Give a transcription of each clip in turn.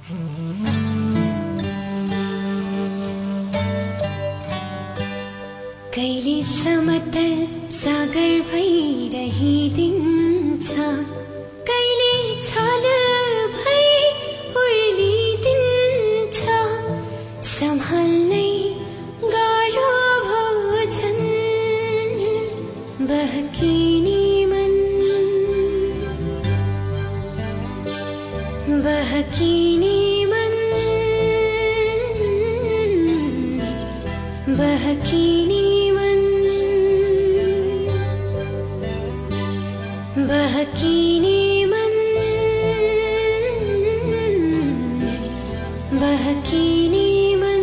कहिले समतल सागर भइरहिदिन्छ, कहिले छल भई उर्लिदिन्छ, सम्हाल्नै गाह्रो भोजन बहकिने मन, बहकिने मन, बहकिने बहकिने मन, बहकिने मन।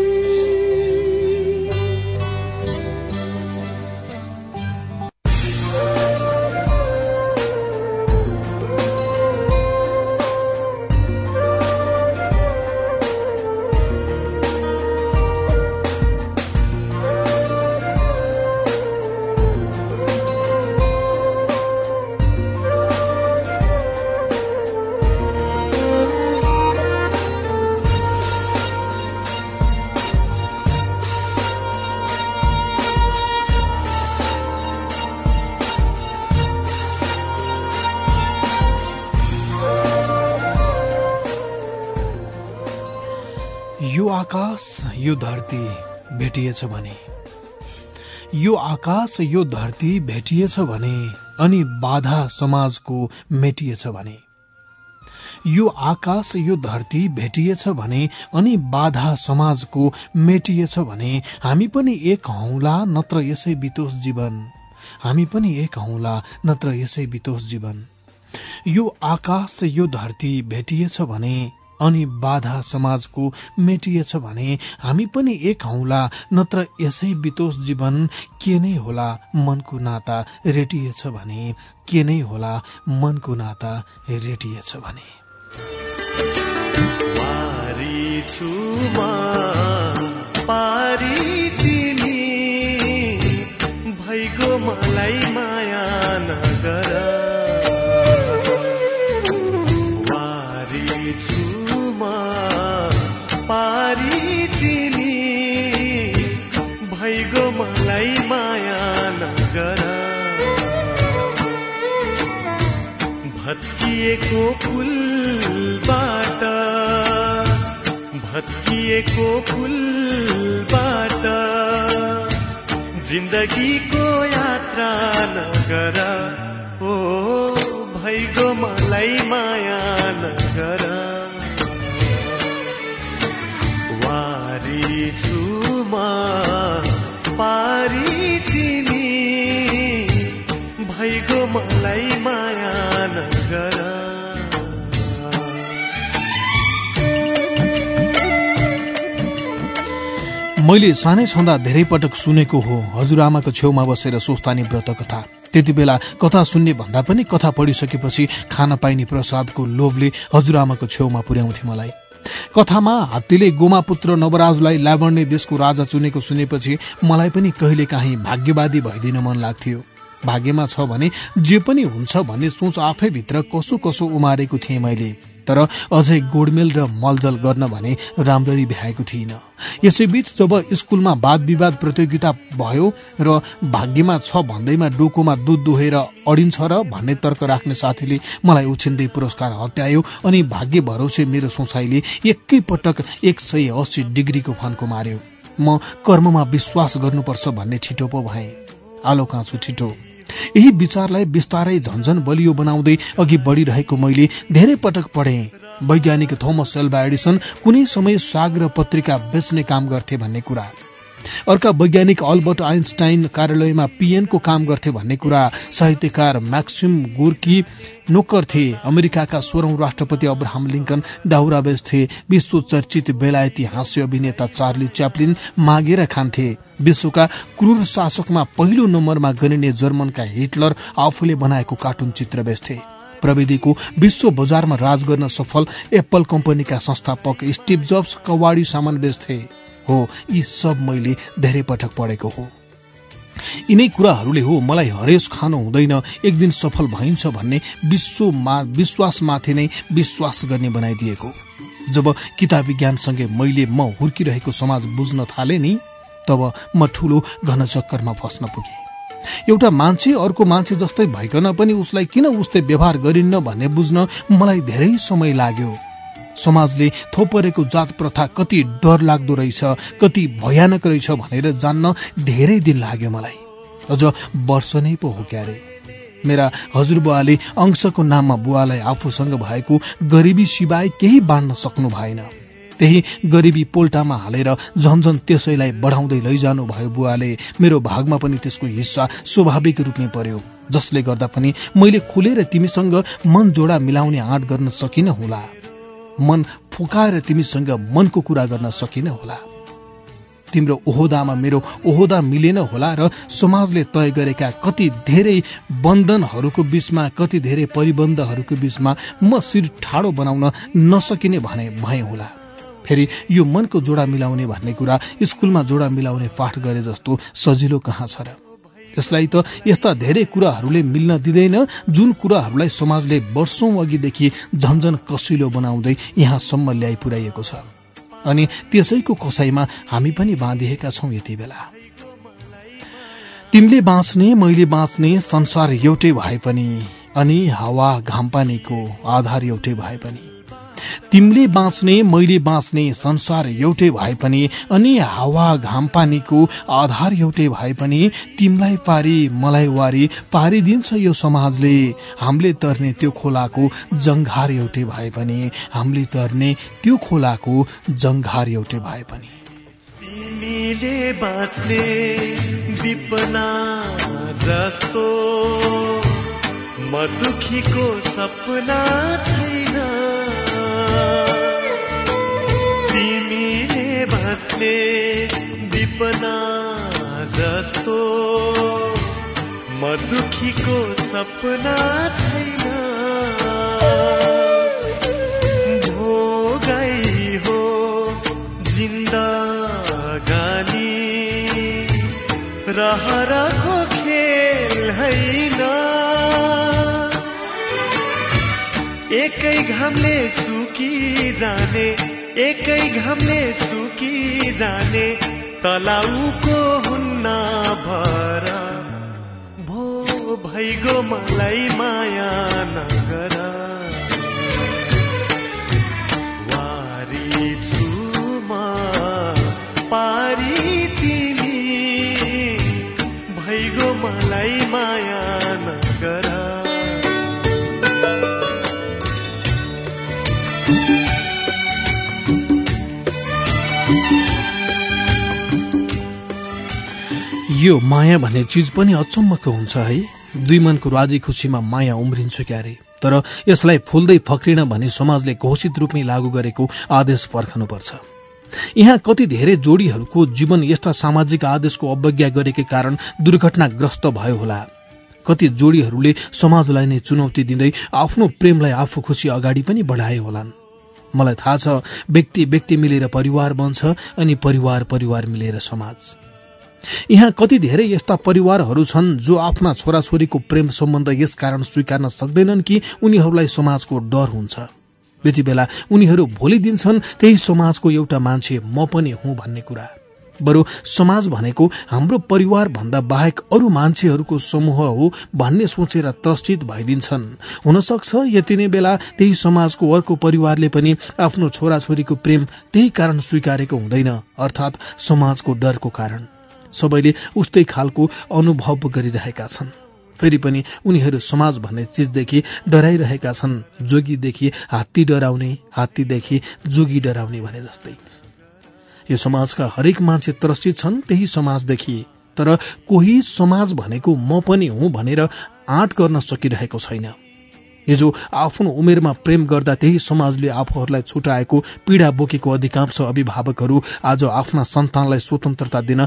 यो आकाश यो धरती भेटिएछ भने, यो आकाश यो धरती भेटिएछ भने, अनि बाधा समाजको मेटिएछ भने, यो आकाश यो धरती भेटिएछ भने, अनि बाधा समाजको मेटिएछ भने, हामी पनि एक हौला नत्र यसै बितोष जीवन, हामी पनि एक हौला नत्र यसै बितोष जीवन। यो आकाश यो धरती भेटिएछ भने, अनि बाधा समाजको मेटिएछ भने, हामी पनि एक हौला नत्र यसै बितोष जीवन। के नै होला मनको नाता रेटिएछ भने, के नै होला मनको नाता रेटिएछ भने। पारी छुमा पारी तिमी भइगो मलाई माया नगर, पारी तिमी भइगो मलाई माया नगर। भत्किएको फुलबाट, भत्किएको फुलबाट जिन्दगीको यात्रा नगर। ओ भइगो मलाई माया नगर। वारी छुमा पारी तिमी भइगो मलाई माया नगर। मैले सानै छँदा धेरै पटक सुनेको हो हजुरआमाको छेउमा बसेर सोस्तानी व्रत कथा। त्यति बेला कथा सुन्ने भन्दा पनि कथा पढिसकेपछि खान पाइने प्रसादको लोभले हजुरआमाको छेउमा पुर्याउँथे मलाई। कथामा हात्तीले गोमापुत्र नवराजलाई लावण्य देशको राजा चुनेको सुनेपछि मलाई पनि कहिलेकाहीँ भाग्यवादी भइदिन मन लाग्थ्यो। भाग्यमा छ भने जे पनि हुन्छ भन्ने सोच आफै भित्र कसो कसो उमारेको थिएँ मैले। तर अझै गोडमेल र मलजल गर्न भने राम्ररी भ्याएको थिइन। यसैबीच जब स्कुलमा वाद विवाद प्रतियोगिता भयो र भाग्यमा छ भन्दैमा डोकोमा दूध दुहेर अडिन्छ र भन्ने तर्क राख्ने साथीले मलाई उछिन्दै पुरस्कार हत्यायो अनि भाग्य भरोसे मेरो सोचाइले एकै पटक 180 डिग्रीको फन्को मार्यो। म कर्ममा विश्वास गर्नुपर्छ भन्ने छिटो पो भएँ। आलो काँचो छिटो। यही विचारलाई बिस्तारै झन्झन बलियो बनाउँदै अघि बढ़िरहेको मैले धेरै पटक पढे। वैज्ञानिक थोमस एल्वा एडिसन कुनै समय साग र पत्रिका बेच्ने काम गर्थे भन्ने कुरा, अर्का वैज्ञानिक अल्बर्ट आइन्स्टाइन कार्यालयमा पीएनको काम गर्थे भन्ने कुरा, साहित्यकार मैक्सिम गोर्की नोकर थिए, अमेरिकाका 16औं राष्ट्रपति अब्राहम लिंकन दाउरा बेच्थे, विश्व चर्चित बेलायती हास्य अभिनेता चार्ली च्याप्लिन मागेर खान्थे, विश्वका क्रूर शासकमा पहिलो नम्बरमा गनिने जर्मनका हिटलर आफूले बनाएको कार्टुन चित्र बेच्थे, प्रविधिको विश्व बजारमा राज गर्न सफल एप्पल कम्पनीका संस्थापक स्टिभ जब्स कवाडी सामान बेच्थे। हो, यी सब मैले धेरै पटक पढेको हो। यिनै कुराहरूले हो मलाई हरेस खानु हुँदैन, एक दिन सफल भइन्छ भन्ने विश्वासमाथि नै विश्वास गर्ने बनाइदिएको। जब किताबी ज्ञानसँगै मैले म हुर्किरहेको समाज बुझ्न थाले नि, तब म ठूलो घन चक्करमा फस्न पुगे। एउटा मान्छे अर्को मान्छे जस्तै भइकन पनि उसलाई किन उस्तै व्यवहार गरिन्न भन्ने बुझ्न मलाई धेरै समय लाग्यो। समाजले थोपरेको जात प्रथा कति डर लाग्दो रहेछ, कति भयानक रहेछ भनेर जान्न धेरै दिन लाग्यो मलाई। अझ वर्ष नै पो हो क्यारे। मेरा हजुरबुवाले अंशको नाममा बुवालाई आफूसँग भएको गरिबी सिवाय केही बाँड्न सक्नु भएन। त्यही गरिबी पोल्टामा हालेर झन्झन त्यसैलाई बढाउँदै लैजानु भयो बुवाले। मेरो भागमा पनि त्यसको हिस्सा स्वाभाविक रूपमै पर्यो, जसले गर्दा पनि मैले खुलेर तिमीसँग मन जोडा मिलाउने आँट गर्न सकिन होला, मन फुकाएर तिमीसँग मनको कुरा गर्न सकिन होला। तिम्रो ओहदामा मेरो ओहदा मिलेन होला र समाजले तय गरेका कति धेरै बन्धनहरूको बीचमा, कति धेरै परिबन्धहरूको बीचमा म शिर ठाडो बनाउन नसकिने भने भए होला। फेरि यो मनको जोडा मिलाउने भन्ने कुरा स्कुलमा जोडा मिलाउने पाठ गरे जस्तो सजिलो कहाँ छ र? यसलाई त यस्ता धेरै कुराहरूले मिल्न दिँदैन जुन कुराहरूलाई समाजले वर्षौं अघिदेखि झन्झन कसिलो बनाउँदै यहाँसम्म ल्याइ पुर्याइएको छ। अनि त्यसैको कसाईमा हामी पनि बाँधिएका छौं यति बेला। तिमीले बाँच्ने मैले बाँच्ने संसार एउटै भए पनि, अनि हावा घामपानीको आधार एउटै भए पनि। तिमीले बाँच्ने मैले बाँच्ने संसार एउटै भए पनि, अनि हावा घामपानीको आधार एउटै भए पनि। तिमीलाई पारी मलाई वारी पारिदिन्छ यो समाजले। हामीले तर्ने त्यो खोलाको जङ्घार एउटै भए पनि, हामीले तर्ने त्यो खोलाको जङ्घार एउटै भए पनि। तिमीले बाँच्ने दिपना जस्तो म दुखीको सपना छैन। तिमीले बाँच्ने दिपना जस्तो म दुखीको सपना छैन। भोगाई हो जिन्दगानी, रहरको खेल होइन। एकै घामले सुकी जाने, एकै घामले सुकी जाने, तलाउको हुन्न भर। भो भइगो मलाई माया नगर, वारी छु म पारी तिमी, भइगो मलाई माया नगर। यो माया भन्ने चीज पनि अचम्मको हुन्छ है। दुई मनको राजी खुसीमा माया उम्रिन्छ क्यारे। तर यसलाई फुल्दै फक्रिन भने समाजले घोषित रूपमै लागू गरेको आदेश पर्खनुपर्छ। यहाँ कति धेरै जोडीहरूको जीवन यस्ता सामाजिक आदेशको अवज्ञा गरेकै कारण दुर्घटनाग्रस्त भयो होला। कति जोडीहरूले समाजलाई नै चुनौती दिँदै आफ्नो प्रेमलाई आफू खुसी अगाडि पनि बढाए होलान्। मलाई थाहा छ व्यक्ति व्यक्ति मिलेर परिवार बन्छ, अनि परिवार परिवार मिलेर समाज। यहाँ कति धेरै यस्ता परिवारहरू छन् जो आफ्ना छोराछोरीको प्रेम सम्बन्ध यस कारण स्वीकार्न सक्दैनन् कि उनीहरूलाई समाजको डर हुन्छ। यति बेला उनीहरू भोलि दिन्छन् त्यही समाजको एउटा मान्छे म पनि हुँ भन्ने कुरा। बरु समाज भनेको हाम्रो परिवार भन्दा बाहेक अरू मान्छेहरूको समूह हो भन्ने सोचेर त्रसित भइदिन्छन्। हुन सक्छ यति नै बेला त्यही समाजको अर्को परिवारले पनि आफ्नो छोराछोरीको प्रेम त्यही कारण स्वीकारेको हुँदैन, अर्थात समाजको डरको कारण। सबैले उस्तै खालको अनुभव गरिरहेका छन्। फेरि पनि उनीहरू समाज भन्ने चीजदेखि डराइरहेका छन्। जोगीदेखि हात्ती डराउने, हात्तीदेखि जोगी डराउने भने जस्तै। यो समाजका हरेक मान्छे त्रसित छन् त्यही समाजदेखि। तर कोही समाज भनेको म पनि हुँ भनेर आँट गर्न सकिरहेको छैन। हिजो आफ्नो उमेरमा प्रेम गर्दा त्यही समाजले आफूहरूलाई छुटाएको पीडा बोकेको अधिकांश अभिभावकहरू आज आफ्ना सन्तानलाई स्वतन्त्रता दिन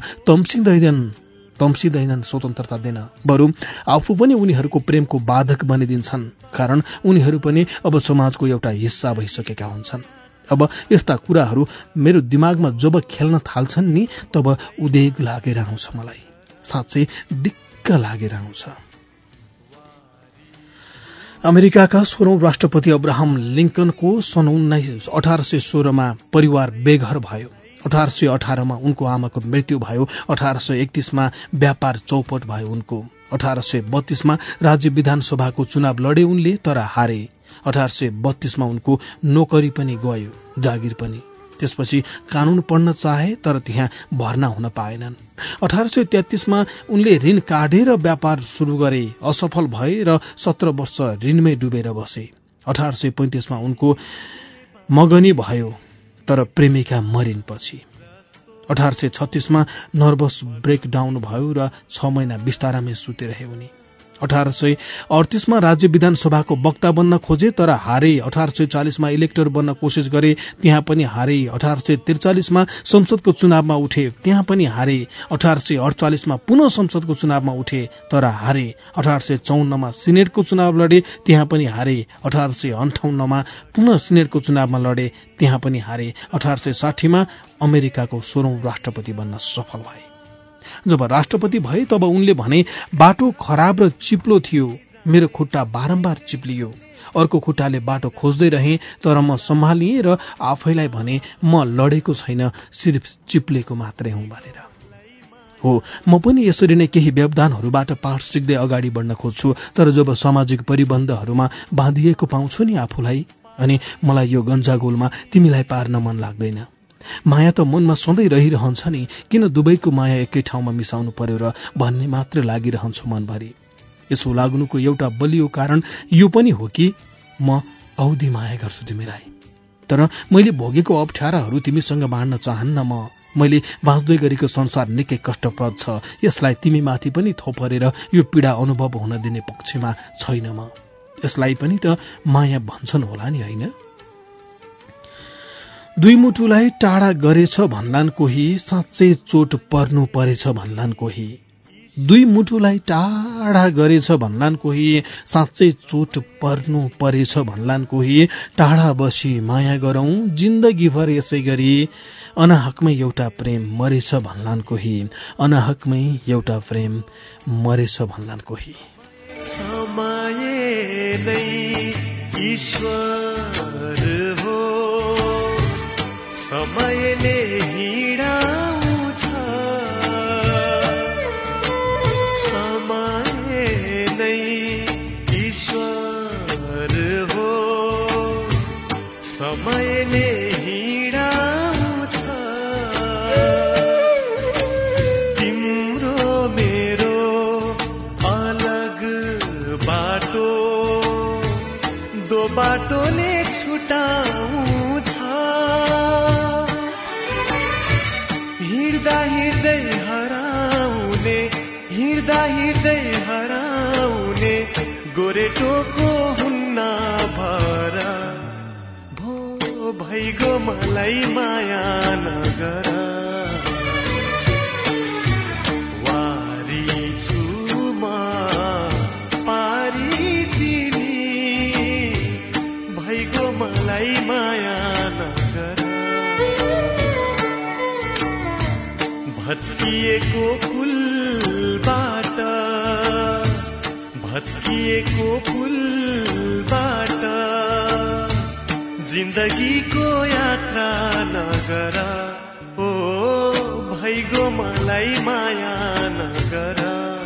तम्सिँदैनन् स्वतन्त्रता दिन। बरु आफू पनि उनीहरूको प्रेमको बाधक बनिदिन्छन्, कारण उनीहरू पनि अब समाजको एउटा हिस्सा भइसकेका हुन्छन्। अब यस्ता कुराहरू मेरो दिमागमा जब खेल्न थाल्छन् नि, तब उदेक लागेर आउँछ। मलाई साँच्चै दिक्क लागेर आउँछ। अमेरिकाका 16औं राष्ट्रपति अब्राहम लिंकनको सन् 1816मा परिवार बेघर भयो। 1818मा उनको आमाको मृत्यु भयो। 1831मा व्यापार चौपट भयो उनको। 1832मा राज्य विधानसभाको चुनाव लडे उनले, तर हारे। 1832मा उनको नोकरी पनि गयो, जागिर पनि। त्यसपछि कानून पढ्न चाहे, तर त्यहाँ भर्ना हुन पाएनन्। 1833मा उनले ऋण काटेर व्यापार शुरू गरे, असफल भए र 17 वर्ष ऋणमै डुबेर बसे। 1835मा उनको मगनी भयो, तर प्रेमिका मरिन पछि। 1836मा नर्भस ब्रेकडाउन भयो र 6 महिना बिस्तारामै सुतिरहे उनी। 1838मा राज्य विधानसभाको वक्ता बन्न खोजे, तर हारे। 1840मा इलेक्टर बन्न कोसिस गरे, त्यहाँ पनि हारे। 1843मा संसदको चुनावमा उठे, त्यहाँ पनि हारे। 1848मा पुनः संसदको चुनावमा उठे, तर हारे। 1854मा सिनेटको चुनाव लडे, त्यहाँ पनि हारे। 1858मा पुनः सिनेटको चुनावमा लडे, त्यहाँ पनि हारे। 1860मा अमेरिकाको 16औं राष्ट्रपति बन्न सफल भए। जब राष्ट्रपति भए तब उनले भने, बाटो खराब र चिप्लो थियो, मेरो खुट्टा बारम्बार चिप्लियो। अर्को खुट्टाले बाटो खोज्दै रहे, तर म सम्हालिएँ र आफैलाई भने, म लडेको छैन, सिर्फ चिप्लेको मात्रै हुँ भनेर। हो, म पनि यसरी नै केही व्यवधानहरूबाट पाठ सिक्दै अगाडि बढ्न खोज्छु, तर जब सामाजिक परिबन्धहरूमा बाँधिएको पाउँछु नि आफूलाई, अनि मलाई यो गन्जागोलमा तिमीलाई पार्न मन लाग्दैन। माया त मनमा सधैँ रहिरहन्छ नि, किन दुवैको माया एकै ठाउँमा मिसाउनु पर्यो र भन्ने मात्र लागिरहन्छ मनभरि। यसो लाग्नुको एउटा बलियो कारण यो पनि हो कि म औधी माया गर्छु तिमीलाई, तर मैले भोगेको अप्ठ्याराहरू तिमीसँग बाँड्न चाहन्न म। मैले बाँच्दै गरेको संसार निकै कष्टप्रद छ, यसलाई तिमीमाथि पनि थोपरेर यो पीडा अनुभव हुन दिने पक्षमा छैन म। यसलाई पनि त माया भन्छन् होला नि, होइन? दुई मुटुलाई टाढा गरेछ भन्लान् कोही, साँच्चै चोट पर्नु परेछ भन्लान् कोही। दुई मुटुलाई टाढा गरेछ भन्लान् कोही, साँच्चै चोट पर्नु परेछ भन्लान् कोही। टाढा बसी माया गरौं जिन्दगीभर यसै गरी, अनाहकमै एउटा प्रेम मरेछ भन्लान् कोही। अनाहकमै एउटा प्रेम मरेछ भन्लान् कोही। समय नै ईश्वर हो, समयले हिँडाउँछ। समय नै ईश्वर हो, समयले हिँडाउँछ। तिम्रो मेरो अलग बाटो, दो बाटोले छुटाउँछ। हिँड्दै हराउने गोरेटोको हुन्ना भरा। भो भइगो मलाई माया नगर, वारी छु म पारी तिमी। भइगो मलाई माया नगर, भत्किएको फुलबाट, भत्किएको फुलबाट जिन्दगीको यात्रा नगर। ओ भइगो मलाई माया नगर,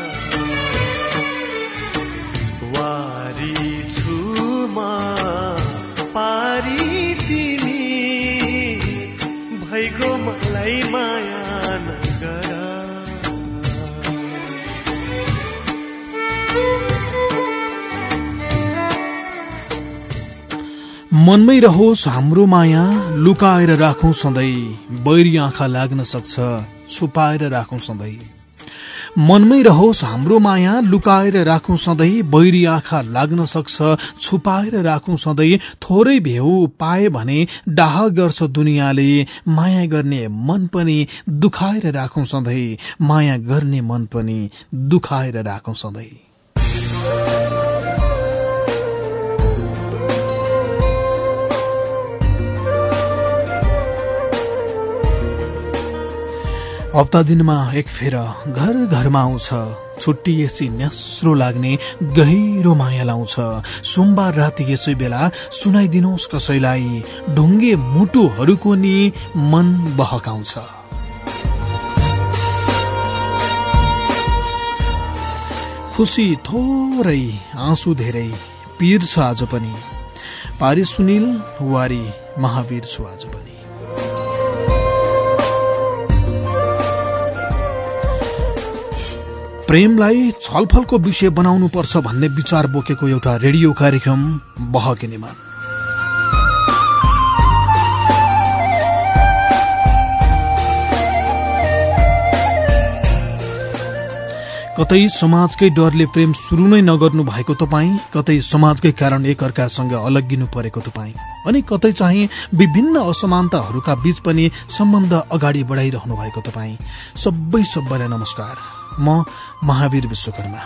वारी छु म पारी तिमी। भइगो मलाई माया नगर। मनमै रहोस् हाम्रो माया, लुकाएर राखौं सधैँ, बैरी आँखा लाग्न सक्छ, छुपाएर राखौं सधैँ। मनमै रहोस् हाम्रो माया, लुकाएर राखौं सधैँ, बैरी आँखा लाग्न सक्छ, छुपाएर राखौं सधैँ। थोरै भेउ पाए भने डाह गर्छ दुनियाँले, माया गर्ने मन पनि दुखाएर राखौं सधैँ, माया गर्ने मन पनि दुखाएर राखौं सधैँ। हप्ता दिनमा एक फेर घर घरमा आउँछ, छुट्टिएसी न्यास्रो लाग्ने गहिरो माया लाउँछ। सोमबार राति यसै बेला सुनाइदिनुहोस् कसैलाई ढुङ्गे मुटुहरूको नि मन बहकाउँछ। खुसी थोरै आँसु धेरै पीर छ आज पनि, पारी सुनिल वारी महावीर छु आज पनि। प्रेमलाई छलफलको विषय बनाउनु पर्छ भन्ने विचार बोकेको एउटा रेडियो कार्यक्रम बहकिने मन। कतै समाजकै डरले प्रेम सुरु नै नगर्नु भएको तपाईँ, कतै समाजकै कारण एकअर्कासँग अलग्गिनु परेको तपाईँ, अनि कतै चाहिँ विभिन्न असमानताहरूका बीच पनि सम्बन्ध अगाडि बढाइरहनु भएको तपाईँ, सबैलाई नमस्कार। म महावीर विश्वकर्मा।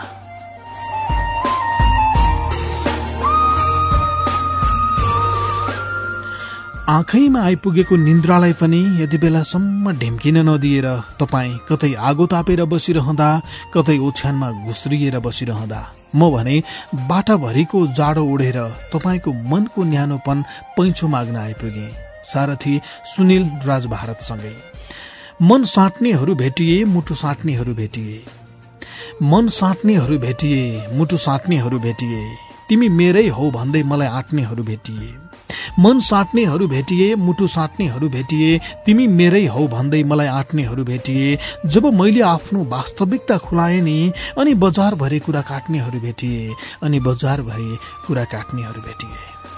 आँखैमा आइपुगेको निन्द्रालाई पनि यति बेलासम्म ढिम्किन नदिएर तपाईँ कतै आगो तापेर बसिरहँदा, कतै ओछ्यानमा घुस्रिएर बसिरहँदा, म भने बाटाभरिको जाडो उडेर तपाईँको मनको न्यानोपन पैँचो माग्न आइपुगे सारथी सुनिल राज भारतसँगै। मन साट्नेहरू भेटिए, मुटु साट्नेहरू भेटिए, मन साट्नेहरू भेटिए, मुटु साट्नेहरू भेटिए, तिमी मेरै हौ भन्दै मलाई आँट्नेहरू भेटिए। मन साट्नेहरू भेटिए, मुटु साट्नेहरू भेटिए, तिमी मेरै हौ भन्दै मलाई आँट्नेहरू भेटिए। जब मैले आफ्नो वास्तविकता खुलाएँ नि, अनि बजारभरि कुरा काट्नेहरू भेटिए, अनि बजारभरि कुरा काट्नेहरू भेटिए।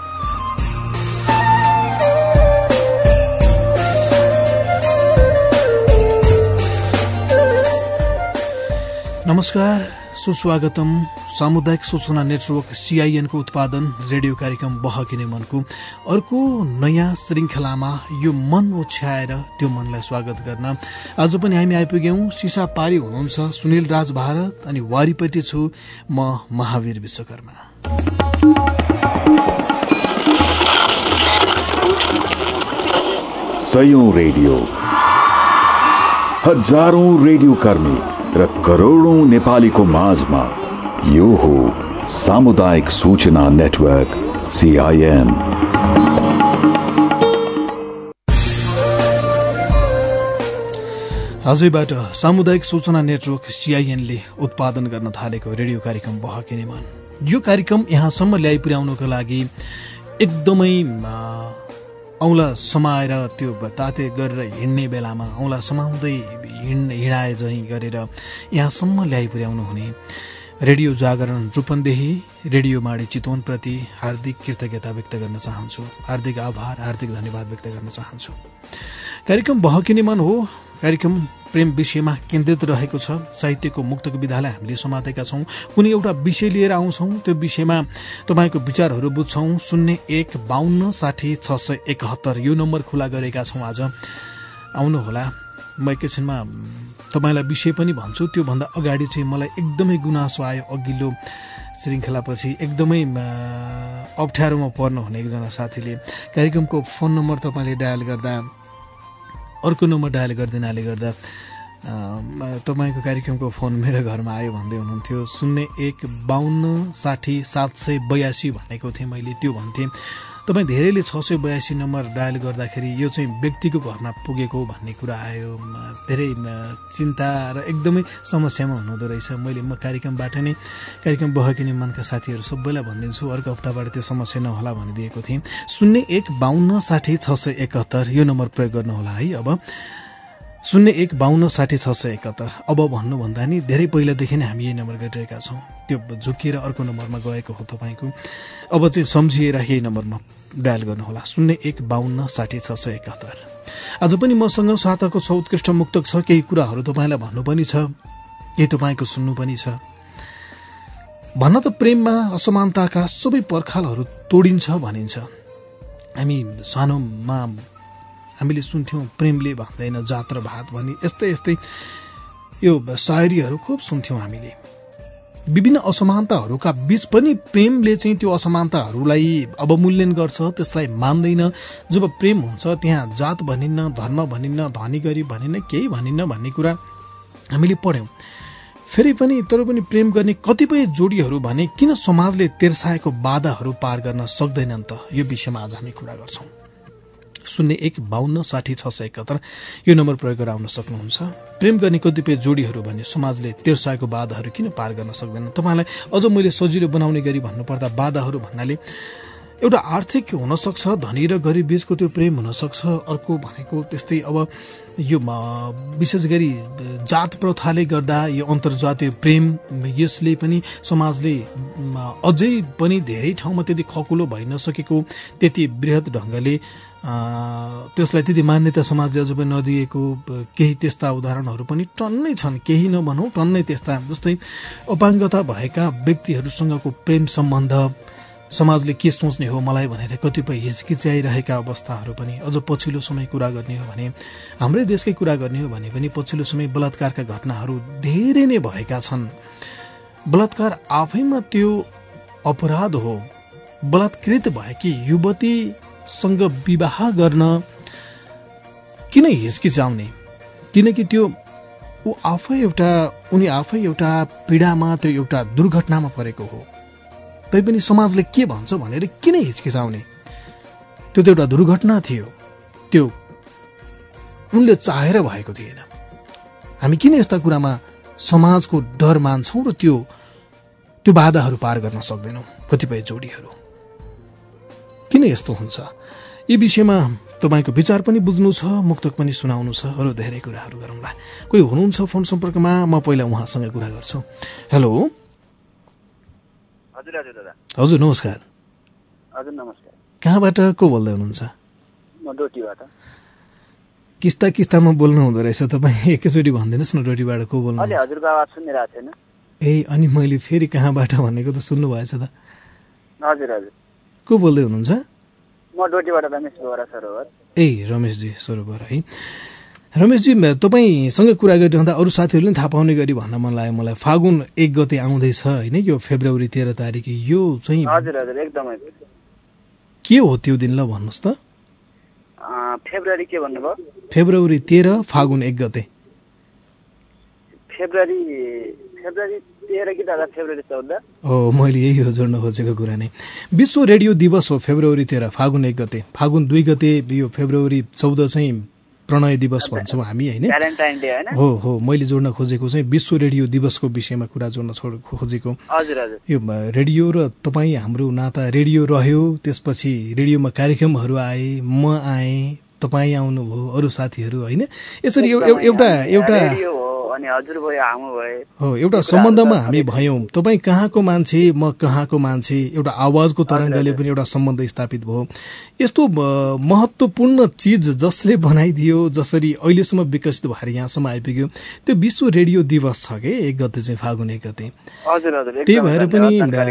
नमस्कार, सुस्वागतम। सामुदायिक सूचना नेटवर्क CIN को उत्पादन रेडियो कार्यक्रम बहकिने मनको अर्को नयाँ श्रृंखलामा यो मन ओछ्याएर त्यो मनलाई स्वागत गर्न आज पनि हामी आइपुग्यौं। सिसा पारी हुनुहुन्छ सुनिल राज भारत अनि वारीपट्टि छु म महावीर विश्वकर्मा। सयौं रेडियो, हजारौं रेडियो कर्मी र करोडौं नेपालीको माझमा यो हो सामुदायिक सूचना नेटवर्क CIN। आजैबाट सामुदायिक सूचना नेटवर्क CIN ले उत्पादन गर्न थालेको रेडियो कार्यक्रम बहकिने मन, यो कार्यक्रम यहाँसम्म ल्याइ पुर्याउनको लागि एकदमै औंला समाएर त्यो ताते गरेर हिँड्ने बेलामा औंला समाउँदै हिँडाए झैं गरेर यहाँसम्म ल्याइ पुर्याउनु हुने रेडियो जागरण रूपन्देही, रेडियो माडी चितवन प्रति हार्दिक कृतज्ञता व्यक्त गर्न चाहन्छु, हार्दिक आभार, हार्दिक धन्यवाद व्यक्त गर्न चाहन्छु। कार्यक्रम बहकिने मन हो। कार्यक्रम प्रेम विषयमा केन्द्रित रहेको छ। साहित्यको मुक्तक विधालाई हामीले समातेका छौं। कुनै एउटा विषय लिएर आउँछौं, त्यो विषयमा तपाईको विचारहरू बुझ्छौं। 0152606671 यो नम्बर खुला गरेका छौं। आज आउनुहोला। म एकैछिनमा तपाईलाई विषय पनि भन्छु। त्यो भन्दा अगाडि चाहिँ मलाई एकदमै गुनासो आयो। अघिल्लो श्रृंखलापछि एकदमै अप्ठ्यारोमा पर्नुहुने एकजना साथीले कार्यक्रमको फोन नम्बर तपाईले डायल गर्दा अर्को नम्बर डायल गर्दिनाले गर्दा तपाईको कार्यक्रमको फोन मेरो घरमा आयो भन्दै हुनुहुन्थ्यो। 0152606782 भनेको थिएँ मैले, त्यो भन्थे। तपाई धेरैले 682 नम्बर डायल गर्दाखेरि यो चाहिँ व्यक्तिको घरमा पुगेको भन्ने कुरा आयो। धेरै चिन्ता र एकदमै समस्यामा हुनुहुँदो रहेछ। म कार्यक्रमबाट नै कार्यक्रम बहकिने मनका साथीहरू सबैलाई भनिदिन्छु, अर्को हप्ताबाट त्यो समस्या नहोला भनिदिएको थिएँ। 0152606671 यो नम्बर प्रयोग गर्नुहोला है। अब 0152606671 अब भन्नुभन्दा नि धेरै पहिलादेखि नै हामी यही नम्बर गरिरहेका छौँ। त्यो झुकिएर अर्को नम्बरमा गएको हो तपाईँको। अब चाहिँ सम्झिएर यही नम्बरमा डायल गर्नुहोला 0152606671। आज पनि मसँग साताको छ उत्कृष्ट मुक्तक छ। केही कुराहरू तपाईँलाई भन्नु पनि छ, केही तपाईँको सुन्नु पनि छ। भन्न त प्रेममा असमानताका सबै पर्खालहरू तोडिन्छ भनिन्छ। हामी सानोमा हामीले सुन्थ्यौं प्रेमले भन्दैन जात र भात भनी यस्तै यस्तै यो शायरीहरू खूब सुन्थ्यौं हामीले। विभिन्न असमानताहरूका बीच पनि प्रेमले चाहिँ त्यो असमानताहरूलाई अवमूल्यन गर्छ, त्यसलाई मान्दैन। जब प्रेम हुन्छ त्यहाँ जात भनिन्न, धर्म भनिन्न, धनी गरिब भनिन्न, केही भनिन्न भन्ने कुरा हामीले पढ्यौं। फेरि पनि तर पनि प्रेम गर्ने कतिपय जोडीहरू भने किन समाजले तेर्साएको बाधाहरू पार गर्न सक्दैनन् त, यो विषयमा आज हामी कुरा गर्छौं। 0152606171 यो नम्बर प्रयोग गरेर आउन सक्नुहुन्छ। प्रेम गर्ने कतिपय जोडीहरू भने समाजले तेर्साएको बाधाहरू किन पार गर्न सक्दैन। तपाईलाई अझ मैले सजिलो बनाउने गरी भन्नुपर्दा बाधाहरू भन्नाले एउटा आर्थिक हुन सक्छ, धनी र गरिब बीचको त्यो प्रेम हुन सक्छ। अर्को भनेको त्यस्तै अब यो विशेष गरी जात प्रथाले गर्दा यो अन्तर्जातीय प्रेम, यसले पनि समाजले अझै पनि धेरै ठाउँमा त्यति खकुलो भइ नसकेको, त्यति बृहत ढंगले त्यसलाई त्यति मान्यता समाजले अझ पनि नदिएको केही त्यस्ता उदाहरणहरू पनि टन्नै छन्। केही नभनौं, टन्नै त्यस्ता। जस्तै अपाङ्गता भएका व्यक्तिहरूसँगको प्रेम सम्बन्ध समाजले के सोच्ने हो मलाई भनेर कतिपय हिचकिचाइरहेका अवस्थाहरू पनि। अझ पछिल्लो समय कुरा गर्ने हो भने, हाम्रै देशकै कुरा गर्ने हो भने पनि पछिल्लो समय बलात्कारका घटनाहरू धेरै नै भएका छन्। बलात्कार आफैमा त्यो अपराध हो। बलात्कृत भएकी युवतीसँग विवाह गर्न किन हिचकिचाउने, किनकि त्यो उनी आफै एउटा पीडामा, त्यो एउटा दुर्घटनामा परेको हो। तैपनि समाजले के भन्छ भनेर किन हिचकिचाउने? त्यो त एउटा दुर्घटना थियो, त्यो उनले चाहेर भएको थिएन। हामी किन यस्ता कुरामा समाजको डर मान्छौं र त्यो बाधाहरू पार गर्न सक्दैनौं? कतिपय जोडीहरू किन यस्तो हुन्छ? यी विषयमा तपाईको विचार पनि बुझ्नु छ, मुक्तक पनि सुनाउनु छ, अरु धेरै कुराहरू गरौँला। कोही हुनुहुन्छ फोन सम्पर्कमा, म पहिला उहाँसँग कुरा गर्छु। हेलो। हजुर नमस्कार। हजुर नमस्कार। कहाँबाट को बोल्दै हुनुहुन्छ? म डोटीबाट। किस्तामा बोल्नु हुँदो रहेछ तपाईँ, एकैचोटि भनिदिनुहोस् न डोटीबाट को बोल्नु? अहिले हजुरको आवाज सुनिरहेको छैन। ए, अनि मैले फेरि कहाँबाट भनेको त सुन्नु भएछ त? हजुर हजुर। को बोल्दै हुनुहुन्छ? म डोटीबाट रमेश बोरा सरोवर। ए, रमेशजी सरोवर है। रमेशजी, तपाईसँग कुरा गरिरहँदा अरू साथीहरूले थाहा पाउने गरी भन्न मन लाग्यो मलाई। फागुन 1 गते आउँदैछ होइन, यो फेब्रुअरी 13 तारिक, यो चाहिँ हजुर हजुर एकदमै के हो त्यो दिन? ल भन्नुहोस् त। फेब्रुअरी के भन्नुभयो? फेब्रुअरी 13 फागुन 1 गते। फेब्रुअरी 13 कि दादा फेब्रुअरी 14? हो, मैले यही हो जोड्न खोजेको कुरा नै। विश्व रेडियो दिवस हो फेब्रुअरी 13 फागुन 1 गते। फागुन 2 गते यो फेब्रुअरी 14 चाहिँ प्रणय दिवस भन्छौँ हामी होइन? भ्यालेन्टाइन डे हैन? हो हो, मैले जोड्न खोजेको चाहिँ विश्व रेडियो दिवसको विषयमा कुरा जोड्न खोजेको। हजुर हजुर। यो रेडियो र तपाईँ हाम्रो नाता, रेडियो रह्यो, त्यसपछि रेडियोमा कार्यक्रमहरू आए, म आएँ, तपाईँ आउनुभयो, अरू साथीहरू होइन? यसरी एउटा अनि हजुर भयो, हामी भयो, हो, एउटा सम्बन्धमा हामी भयौं। तपाईँ कहाँको मान्छे, म कहाँको मान्छे, एउटा आवाजको तरङ्गले पनि एउटा सम्बन्ध स्थापित भयो। यस्तो महत्त्वपूर्ण चिज जसले बनाइदियो, जसरी अहिलेसम्म विकसित भएर यहाँसम्म आइपुग्यो, त्यो विश्व रेडियो दिवस छ के 1 गते चाहिँ फागुन 1 गते। हजुर हजुर। त्यही भएर पनि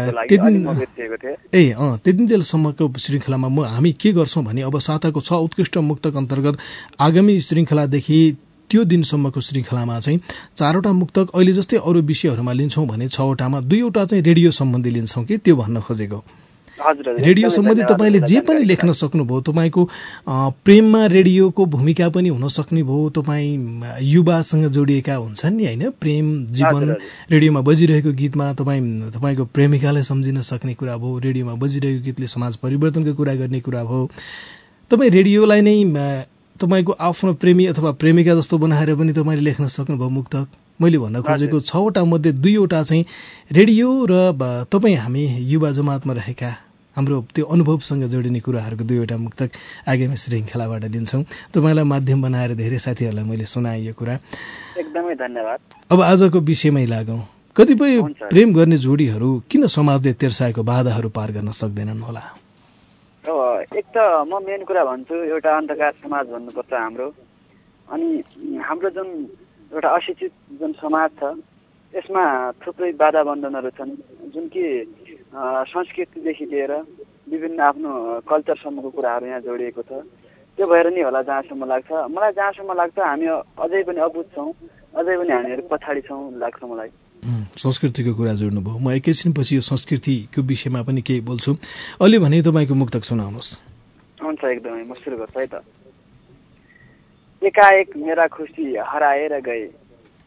त्यतिन्जेलसम्मको श्रृङ्खलामा हामी के गर्छौँ भने, अब साताको 6 उत्कृष्ट मुक्तक अन्तर्गत आगामी श्रृङ्खलादेखि त्यो दिनसम्मको श्रृङ्खलामा चाहिँ 4वटा मुक्तक अहिले जस्तै अरू विषयहरूमा लिन्छौँ भने 6वटामा 2वटा चाहिँ रेडियो सम्बन्धी लिन्छौँ कि, त्यो भन्न खोजेको। रेडियो सम्बन्धी तपाईँले जे पनि लेख्न सक्नुभयो। तपाईँको प्रेममा रेडियोको भूमिका पनि हुन सक्ने भयो। तपाईँ युवासँग जोडिएका हुन्छन् नि होइन, प्रेम जीवन रेडियोमा बजिरहेको गीतमा तपाईँको प्रेमिकालाई सम्झिन सक्ने कुरा भयो। रेडियोमा बजिरहेको गीतले समाज परिवर्तनको कुरा गर्ने कुरा भयो। तपाईँ रेडियोलाई नै तपाईँको आफ्नो प्रेमी अथवा प्रेमिका जस्तो बनाएर पनि तपाईँले लेख्न सक्नुभयो मुक्तक। मैले भन्न खोजेको 6वटा मध्ये 2वटा चाहिँ रेडियो र तपाईँ हामी युवा जमातमा रहेका हाम्रो त्यो अनुभवसँग जोडिने कुराहरूको 2वटा मुक्तक आगामी श्रृङ्खलाबाट लिन्छौँ। तपाईँलाई माध्यम बनाएर धेरै साथीहरूलाई मैले सुनाएँ यो कुरा, एकदमै धन्यवाद। अब आजको विषयमै लागौँ। कतिपय प्रेम गर्ने जोडीहरू किन समाजले तेर्साएको बाधाहरू पार गर्न सक्दैनन् होला? एक त म मेन कुरा भन्छु, एउटा अन्धकार समाज भन्नुपर्छ हाम्रो। अनि हाम्रो जुन एउटा अशिक्षित जुन समाज छ, यसमा थुप्रै बाधा बन्धनहरू छन्, जुन कि संस्कृतिदेखि लिएर विभिन्न आफ्नो कल्चरसम्मको कुराहरू यहाँ जोडिएको छ। त्यो भएर नि होला जहाँसम्म लाग्छ मलाई, हामी अझै पनि अबुझ छौँ, अझै पनि हामीहरू पछाडि छौँ लाग्छ मलाई। संस्कृतिको कुरा जोड्नुभयो। म एकैछिनपछि यो संस्कृतिको विषयमा पनि केही बोल्छु। अहिले भने तपाईँको मुक्तक सुनाउनुहोस्। हुन्छ, एकदमै म सुरु गर्छु है त। एकाएक मेरा खुसी हराएर गए,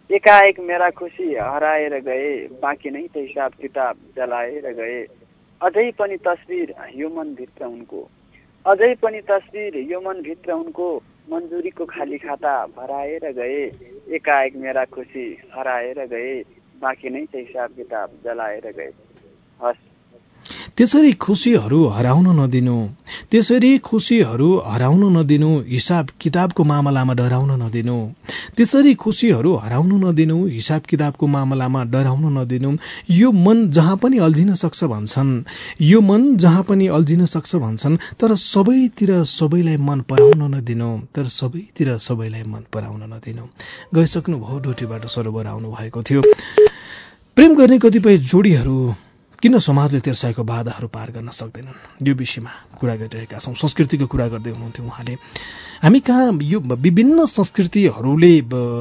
एकाएक मेरा खुसी हराएर गए, बाँकी नै त हिसाब किताब जलाएर गए। अझै पनि तस्बिर यो मनभित्र उनको, अझै पनि तस्बिर यो मनभित्र उनको, मन्जुरीको खाली खाता भराएर गए। एकाएक मेरा खुसी हराएर गए, बाँकी नै त हिसाब किताब जलाएर गए। हस्, त्यसरी खुसीहरू हराउन नदिनु, त्यसरी खुसीहरू हराउन नदिनु, हिसाब किताबको मामलामा डराउन नदिनु। त्यसरी खुसीहरू हराउन नदिनु, हिसाब किताबको मामलामा डराउन नदिनु। यो मन जहाँ पनि अल्झिन सक्छ भन्छन्, यो मन जहाँ पनि अल्झिन सक्छ भन्छन्, तर सबैतिर सबैलाई मन पराउन नदिनु, तर सबैतिर सबैलाई मन पराउन नदिनु। गइसक्नु भयो, डोटीबाट सरोवर आउनु भएको थियो। प्रेम गर्ने कतिपय जोडीहरू किन समाजले तेर्साएको बाधाहरू पार गर्न सक्दैनन्, यो विषयमा कुरा गरिरहेका छौँ। संस्कृतिको कुरा गर्दै हुनुहुन्थ्यो उहाँले। हामी कहाँ यो विभिन्न संस्कृतिहरूले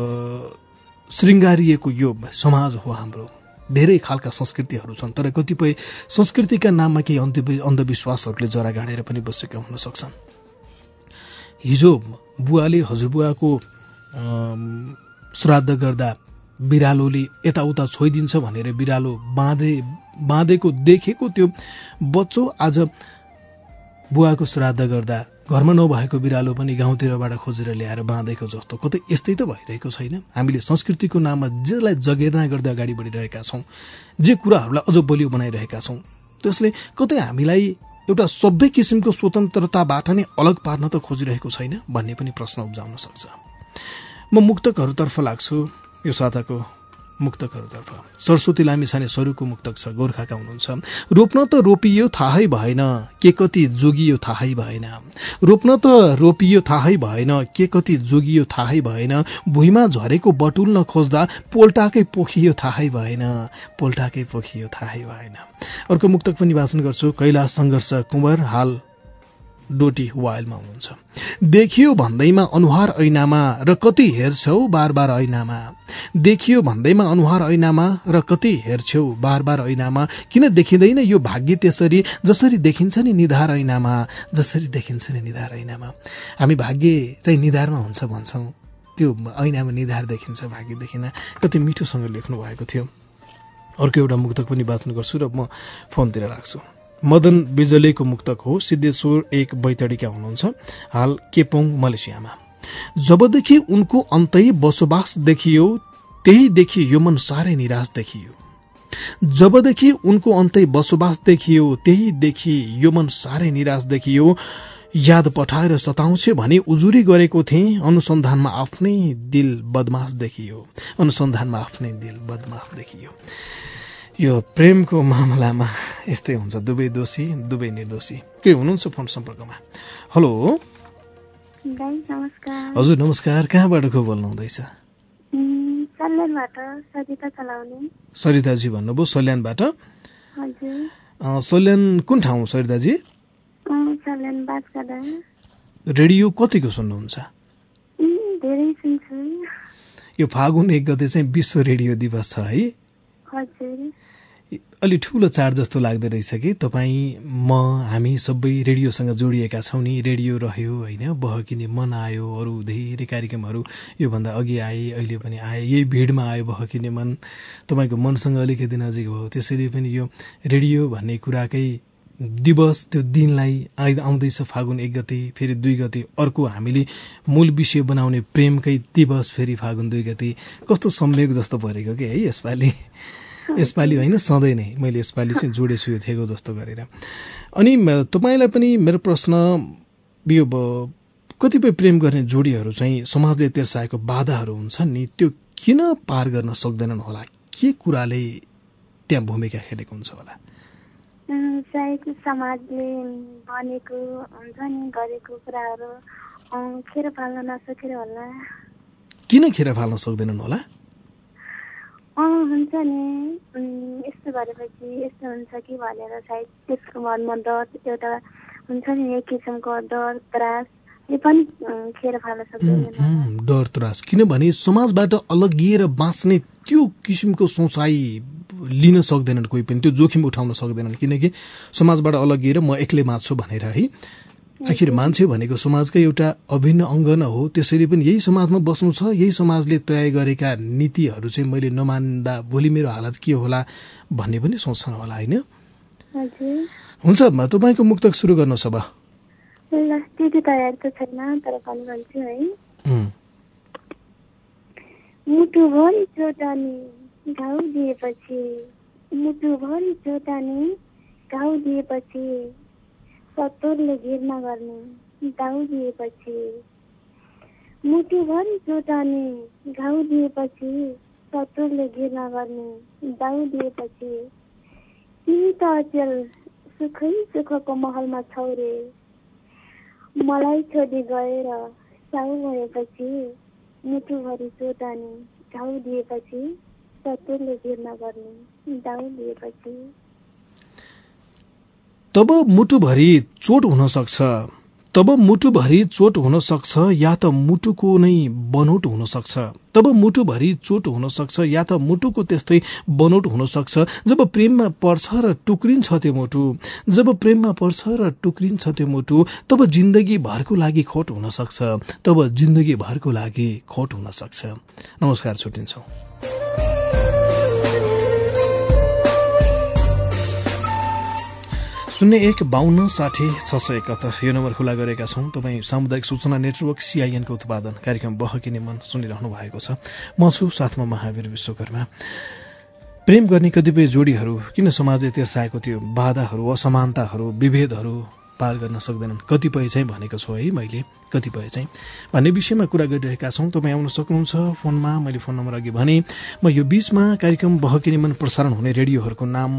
श्रृङ्गारिएको यो समाज हो हाम्रो। धेरै खालका संस्कृतिहरू छन्, तर कतिपय संस्कृतिका नाममा केही अन्धविश्वासहरूले जरा गाडेर पनि बसेका हुन सक्छन्। हिजो बुवाले हजुरबुवाको श्राद्ध गर्दा बिरालोले यताउता छोइदिन्छ भनेर बिरालो बाँधेको देखेको त्यो बच्चो आज बुवाको श्राद्ध गर्दा घरमा नभएको बिरालो पनि गाउँतिरबाट खोजेर ल्याएर बाँधेको जस्तो कतै यस्तै त भइरहेको छैन। हामीले संस्कृतिको नाममा जेलाई जगेर्ना गर्दै अगाडि बढिरहेका छौँ, जे कुराहरूलाई अझ बलियो बनाइरहेका छौँ, त्यसले कतै हामीलाई एउटा सबै किसिमको स्वतन्त्रताबाट नै अलग पार्न त खोजिरहेको छैन भन्ने पनि प्रश्न उब्जाउन सक्छ। म मुक्तकहरूतर्फ लाग्छु। यो साताको मुक्तकहरूतर्फ सरस्वती लामिछाने सरुको मुक्तक छ, गोर्खाका हुनुहुन्छ। रोप्न त रोपियो थाहै भएन, के कति जोगियो थाहै भएन। रोप्न त रोपियो थाहै भएन, के कति जोगियो थाहै भएन। भुइँमा झरेको बटुल्न खोज्दा पोल्टाकै पोखियो थाहै भएन, पोल्टाकै पोखियो थाहै भएन। अर्को मुक्तक पनि वाचन गर्छु। कैलाश सङ्घर्ष कुँवर हाल डोटी वाइलमा हुनुहुन्छ। देखियो भन्दैमा अनुहार ऐनामा र कति हेर्छौ बार बार ऐनामा। देखियो भन्दैमा अनुहार ऐनामा र कति हेर्छौ बार बार ऐनामा। किन देखिँदैन यो भाग्य त्यसरी जसरी देखिन्छ नि निधार ऐनामा, जसरी देखिन्छ नि निधार ऐनामा। हामी भाग्य चाहिँ निधारमा हुन्छ भन्छौँ, त्यो ऐनामा निधार देखिन्छ, भाग्य देखिन। कति मिठोसँग लेख्नु भएको थियो। अर्को एउटा मुक्तक पनि वाचन गर्छु र म फोनतिर लाग्छु। मदन बिजलेको मुक्तक हो। सिद्धेश्वर एक बैतडीका हुनुहुन्छ, हाल केपोङ मलेसियामा। जबदेखि उनको अन्तै बसोबास देखियो, त्यही देखि यो मन साह्रै निराश देखियो। जबदेखि उनको अन्तै बसोबास देखियो, त्यही देखि यो मन साह्रै निराश देखियो। याद पठाएर सताउँछ भने उजुरी गरेको थिएँ, अनुसन्धानमा आफ्नै दिल बदमास देखियो, अनुसन्धानमा आफ्नै दिल बदमास देखियो। यो प्रेमको मामलामा यस्तै हुन्छ, दुवै दोषी दुवै निर्दोषी। के हुनुहुन्छ फोन सम्पर्कमा? हेलो नमस्कार। हजुर नमस्कार, कहाँबाट को बोल्नु हुँदैछ? सरिताजी भन्नुभयो, सल्यानबाट। सल्यान कुन ठाउँ सरिताजी? रेडियो कतिको सुन्नुहुन्छ? यो फागुन 1 गते चाहिँ विश्व रेडियो दिवस छ है? अलि ठुलो चाड जस्तो लाग्दो रहेछ कि तपाईँ म हामी सबै रेडियोसँग जोडिएका छौँ नि। रेडियो रह्यो होइन, बहकिने मन आयो, अरू धेरै कार्यक्रमहरू योभन्दा अघि आए, अहिले पनि आए, यही भिडमा आयो बहकिने मन, तपाईँको मनसँग अलिकति नजिक भयो। त्यसैले पनि यो रेडियो भन्ने कुराकै दिवस, त्यो दिनलाई आउँदैछ फागुन 1 गते, फेरि 2 गते अर्को हामीले मूल विषय बनाउने प्रेमकै दिवस, फेरि फागुन 2 गते। कस्तो संयोग जस्तो परेको कि है यसपालि होइन, सधैँ नै मैले यसपालि चाहिँ जोडेछु यो थिएको जस्तो गरेर। अनि तपाईँलाई पनि मेरो प्रश्न यो, कतिपय प्रेम गर्ने जोडीहरू चाहिँ समाजले तेर्साएको बाधाहरू हुन्छन् नि, त्यो किन पार गर्न सक्दैनन् होला? के कुराले त्यहाँ भूमिका खेलेको हुन्छ होला? सायद समाजले भनेको हुन्छ नि, गरेको कुराहरू खेर फाल्न नसकेर होला। किन खेर फाल्न सक्दैनन् होला? हुन्छ नि, यस्तो गरेपछि यस्तो हुन्छ कि भनेर सायद त्यसको मनमा डर, एउटा हुन्छ नि एक किसिमको डर त्रास, यो पनि खेर फाल्न सक्दैन। डर त्रास, किनभने समाजबाट अलगिएर बाँच्ने त्यो किसिमको सोचाइ लिन सक्दैनन् कोही पनि, त्यो जोखिम उठाउन सक्दैनन्। किनकि समाजबाट अलगिएर म एक्लै बाँच्छु भनेर है, आखिर मान्छे भनेको समाजकै एउटा अभिन्न अङ्ग न हो, त्यसैले पनि यही समाजमा बस्नु छ, यही समाजले तय गरेका नीतिहरू चाहिँ मैले नमान्दा भोलि मेरो हालत के होला भन्ने पनि सोच्छन् होला, होइन? हुन्छ, तपाईँको मुक्तक सुरु गर्नुहोस् अब। ल, त्यति तयार त छैन तर पनि भन्छु है। मुटुभरि चोटानी घाउ दिएपछि, मुटुभरि चोटानी घाउ दिएपछि, सत्तरले घिर्ना गर्ने दाउ दिएपछि, मुटुभरि चोटानी घाउ दिएपछि, सत्तरले घिर्ना गर्ने दाउ दिएपछि, तिमी त अचेल सुखै सुखको महलमा छौ रे, मलाई छोडी गएर साउ भएपछि, मुटुभरि चोटानी घाउ दिएपछि, सत्तरले घिर्ना गर्ने दाउ दिएपछि। तब मुटुभरि चोट हुन सक्छ, तब मुटुभरि चोट हुन सक्छ, या त मुटुको नै बनोट हुन सक्छ। तब मुटुभरि चोट हुन सक्छ, या त मुटुको त्यस्तै बनोट हुन सक्छ। जब प्रेममा पर्छ र टुक्रिन्छ त्यो मुटु, जब प्रेममा पर्छ र टुक्रिन्छ त्यो मुटु, तब जिन्दगी भरको लागि खोट हुन सक्छ, तब जिन्दगी भरको लागि खोट हुन सक्छ। नमस्कार, छुट्टिन्छौँ। 0152606671 यो नम्बर खुला गरेका छौं। तपाईँ सामुदायिक सूचना नेटवर्क CIN को उत्पादन कार्यक्रम बहकिने मन सुनिरहनु भएको छ। म छु साथमा महावीर विश्वकर्मा। प्रेम गर्ने कतिपय जोडीहरू किन समाजले तेर्साएको त्यो बाधाहरू, असमानताहरू, विभेदहरू पार गर्न सक्दैनन्? कतिपय चाहिँ भनेको छु है मैले, कतिपय चाहिँ भन्ने विषयमा कुरा गरिरहेका छौं। तपाईँ आउन सक्नुहुन्छ फोनमा। मैले फोन नम्बर अघि भने म यो बीचमा कार्यक्रम बहकिने मन प्रसारण हुने रेडियोहरूको नाम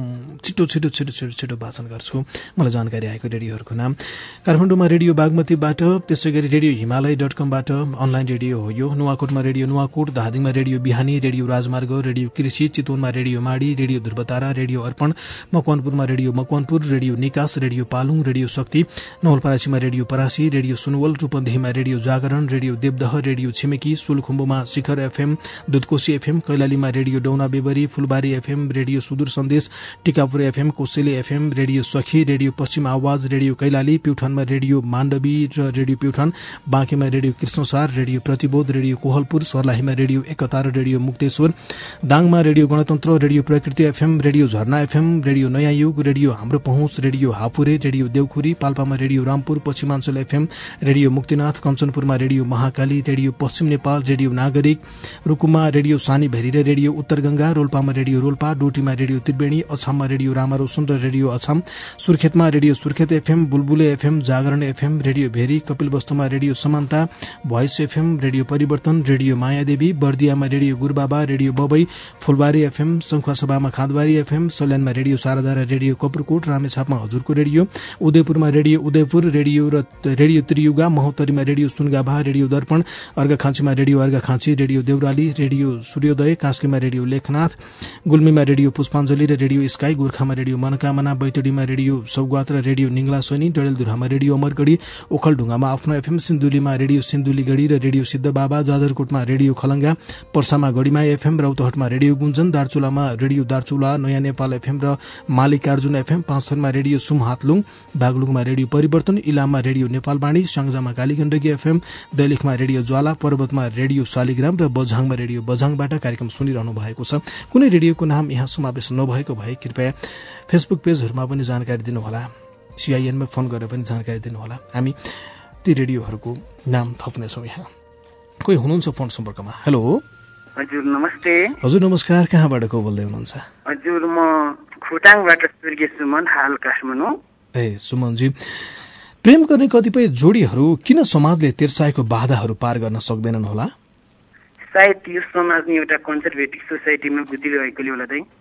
छिटो वाचन गर्छु। मलाई जानकारी आएको रेडियोहरूको नाम: काठमाडौँमा रेडियो बागमतीबाट, त्यसै गरी रेडियो हिमालय.com बाट अनलाइन रेडियो हो यो। नुवाकोटमा रेडियो नुवाकोट, धादिङमा radio Bihani, radio Rajmarg, radio Krishi, चितवनमा radio Madi, radio Dhruvatara, radio Arpan, मकवानपुरमा radio Makwanpur, radio Nikas, radio Palung, radio Shakti, नवलपरासीमा रेडियो परासी, रेडियो सुनवल, रूपन्देहीमा radio Jagaran, radio Devdaha, radio Chhimeki, सोलुखुम्बुमा शिखर FM, दुधकोशी FM, कैलालीमा radio Dauna Bebari, Phulbari FM, radio Sudur Sandesh, Tikapur FM, Koseli FM, radio Sakhi, radio Paschim Awaj, radio Kailali, प्युठानमा रेडियो माण्डवी र रेडियो प्युठान, बाँकेमा radio Krishnasar, radio Pratibodh, radio Kohalpur, सर्लाहीमा रेडियो एकता र रेडियो मुक्तेश्वर, दाङमा radio Gantantra, radio Prakriti FM, radio Jharna FM, radio Naya Yug, radio Hamro Pahunch, radio Hapure, radio Deukhuri, पाल्पामा radio Rampur, Paschimanchal FM, radio Muktinath, कञ्चनपुरमा radio Mahakali, radio Paschim Nepal, radio Nagarik, रुकुममा रेडियो सानी भेरी र रेडियो उत्तर गंगा, रोल्पामा रेडियो रोल्पा, डोटीमा रेडियो त्रिवेणी, अछाममा रेडियो रामारोशन र radio Achham, सुर्खेतमा radio Surkhet FM, Bulbule FM, Jagaran FM, radio Bheri, कपिलवस्तुमा radio Samanata, voice FM, radio Parivartan, radio Mayadevi, बर्दियामा radio Gurubaba, radio Babai, Phulbari FM, शंखुवासभामा खाँदबारी FM, सल्यानमा रेडियो शारदा र रेडियो कपुरकोट, रामेछापमा हजुरको रेडियो, उदयपुरमा रेडियो उदयपुर, रेडियो त्रियुगा, महोत्तरीमा रेडियो सुनगाभा, रेडियो दर्पण, अर्घाखाँचीमा radio Arghakhanchi, radio Deurali, radio Suryodaya, कास्कीमा रेडियो लेखनाथ, गुल्मीमा रेडियो पुष्पाञ्जली र रेडियो स्काई, गोर्खामा रेडियो मनोकामना, बैतडीमा रेडियो सौगात र रेडियो निङ्ला सोनी, डडेलधुरामा रेडियो अमरगढी, ओखलढुङ्गामा आफ्नो FM, सिन्धुलीमा रेडियो सिन्धुलीगढी र रेडियो सिद्धबाबा, जाजरकोटमा रेडियो खलङ्गा, पर्सामा गढीमा FM, रौतहटमा रेडियो गुञ्जन, दार्चुलामा रेडियो दार्चुला, नयाँ नेपाल FM र मालिकार्जुन FM, पाँचथरमा रेडियो सुमहातलुङ, बागलुङमा रेडियो परिवर्तन, इलाममा रेडियो नेपालवाणी, स्याङ्जामा कालीगण्डकी FM, दैलेखमा रेडियो ज्वाला, पर्वतमा रेडियो शालिग्राम र बझाङमा रेडियो बझाङबाट कार्यक्रम सुनिरहनु भएको छ। कुनै रेडियोको नाम यहाँ समावेश नभएको भए कृपया फेसबुक पेजहरूमा पनि जानकारी दिनुहोला, CIN मा फोन गरेर पनि जानकारी दिनुहोला। हामी ती रेडियोहरूको नाम थप्नेछौँ। यहाँ कोही हुनुहुन्छ फोन सम्पर्कमा? हेलो हजुर, नमस्ते। हजुर नमस्कार, कहाँबाट को बोल्दै हुनुहुन्छ? हजुर, म खोटाङबाट स्वर्गीय सुमन, हाल काठमाडौँ। सुमनजी, प्रेम गर्ने कतिपय जोडीहरू किन समाजले तेर्साएको बाधाहरू पार गर्न सक्दैनन् होला? सायद यो समाज नै एउटा कन्जर्भेटिभ सोसाइटीमा गुज्रिरहेकोले होला दाइ।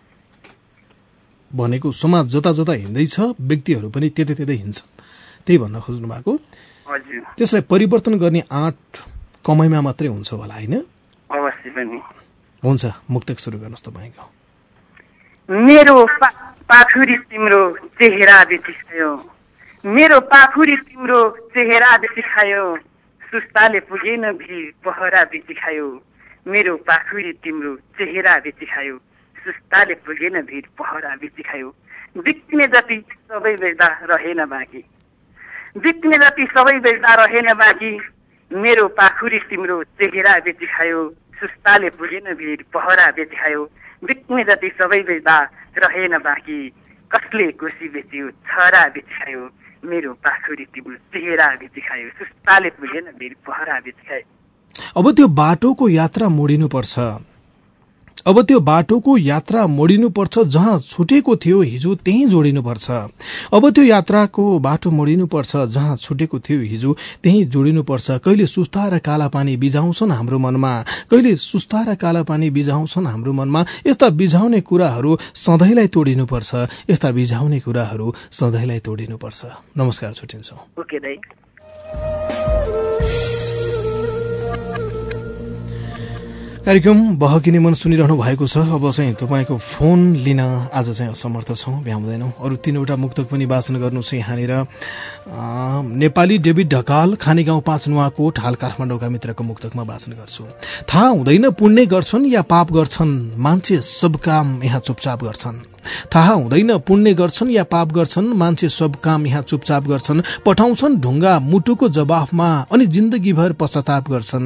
भनेको समाज जता जता हिँड्दैछ, व्यक्तिहरू पनि त्यतै हिँड्छन्, त्यही भन्न खोज्नु भएको? हजुर। त्यसलाई परिवर्तन गर्ने आँट कमाइमा मात्रै हुन्छ होला, होइन? अवश्य पनि हुन्छ। मुक्तक सुरु गर्नुहोस् तपाईँको। मेरो पाखुरी तिम्रो चेहरा बेचिखायो, मेरो पाखुरी तिम्रो चेहरा बेचिखायो, सुस्ताले पुगेन भिड पहरा बेचिखायो, मेरो पाखुरी तिम्रो चेहरा बेचिखायो, सुस्ताले पुगेन भिड पहरा बेचिखायो, बिक्ने जति सबै बेच्दा रहेन बाँकी, बित्ने जति सबै बेच्दा रहेन बाँकी मेरो पाखुरी तिम्रो चेहेरा बेची खायो सुस्ताले पुगेन भिड पहरा बेची खायो बित्ने जति सबै बेच्दा रहेन बाँकी कसले कोसी बेच्यो छरा बेची खायो मेरो पाखुरी तिम्रो चेहेरा बेची खायो सुस्ताले पुगेन भिड पहरा बेची खायो। अब त्यो बाटोको यात्रा मोडिनुपर्छ जहाँ छुटेको थियो हिजो त्यही जोडिनुपर्छ। अब त्यो यात्राको बाटो मोडिनुपर्छ जहाँ छुटेको थियो हिजो त्यही जोडिनुपर्छ। कहिले सुस्ता र काला पानी बिजाउँछन् हाम्रो मनमा यस्ता बिझाउने कुराहरू सधैँलाई तोडिनुपर्छ। नमस्कार, छुट्टिन्छौँ। ओके दाइ। कार्यक्रम बहकिने मन सुनिरहनु भएको छ। अब चाहिँ तपाईँको फोन लिन आज चाहिँ असमर्थ छौँ, भ्याउँदैनौँ। अरू 3वटा मुक्तक पनि वाचन गर्नु छ यहाँनिर। नेपाली डेभिड ढकाल, खानी गाउँ 5 नुवाकोट, हाल काठमाडौँका मित्रको मुक्तकमा वाचन गर्छु। थाहा हुँदैन पुण्य गर्छन् या पाप गर्छन्, मान्छे सब काम यहाँ चुपचाप गर्छन्। थाहा हुँदैन पुण्य गर्छन् या पाप गर्छन्, मान्छे सब काम यहाँ चुपचाप गर्छन्। पठाउँछन् ढुङ्गा मुटुको जवाफमा अनि जिन्दगीभर पश्चाताप गर्छन्।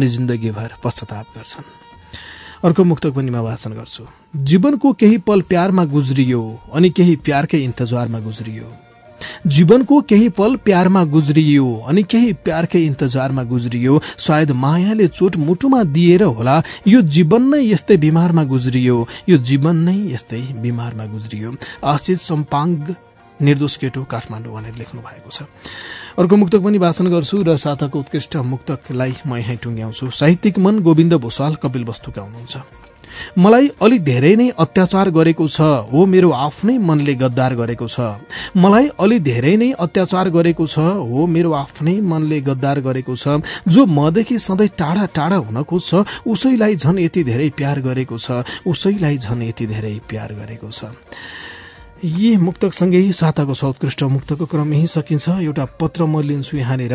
अर्को मुक्तक पनि म वाचन गर्छु। जीवनको केही पल प्यारमा गुज्रियो अनि केही प्यारकै इन्तजारमा गुज्रियो। सायद मायाले चोट मुटुमा दिएर होला यो जीवन नै यस्तै बिमारमा गुज्रियो। आशिष सम्पाङ, निर्दोष केटो, काठमाडौँ भनेर लेख्नु भएको छ। अर्को मुक्तक पनि वाचन गर्छु र साताको उत्कृष्ट मुक्तकलाई म यहाँ टुङ्ग्याउँछु। साहित्यिक मन गोविन्द भूषाल कपिल वस्तुका हुनुहुन्छ। मलाई अलि धेरै नै अत्याचार गरेको छ हो मेरो आफ्नै मनले गद्दार गरेको छ। जो मदेखि सधैँ टाढा टाढा हुन खोज्छ उसैलाई झन् यति धेरै प्यार गरेको छ। यी मुक्तकसँगै साताको उत्कृष्ट मुक्तको क्रम यही सकिन्छ। एउटा पत्र म लिन्छु यहाँनिर।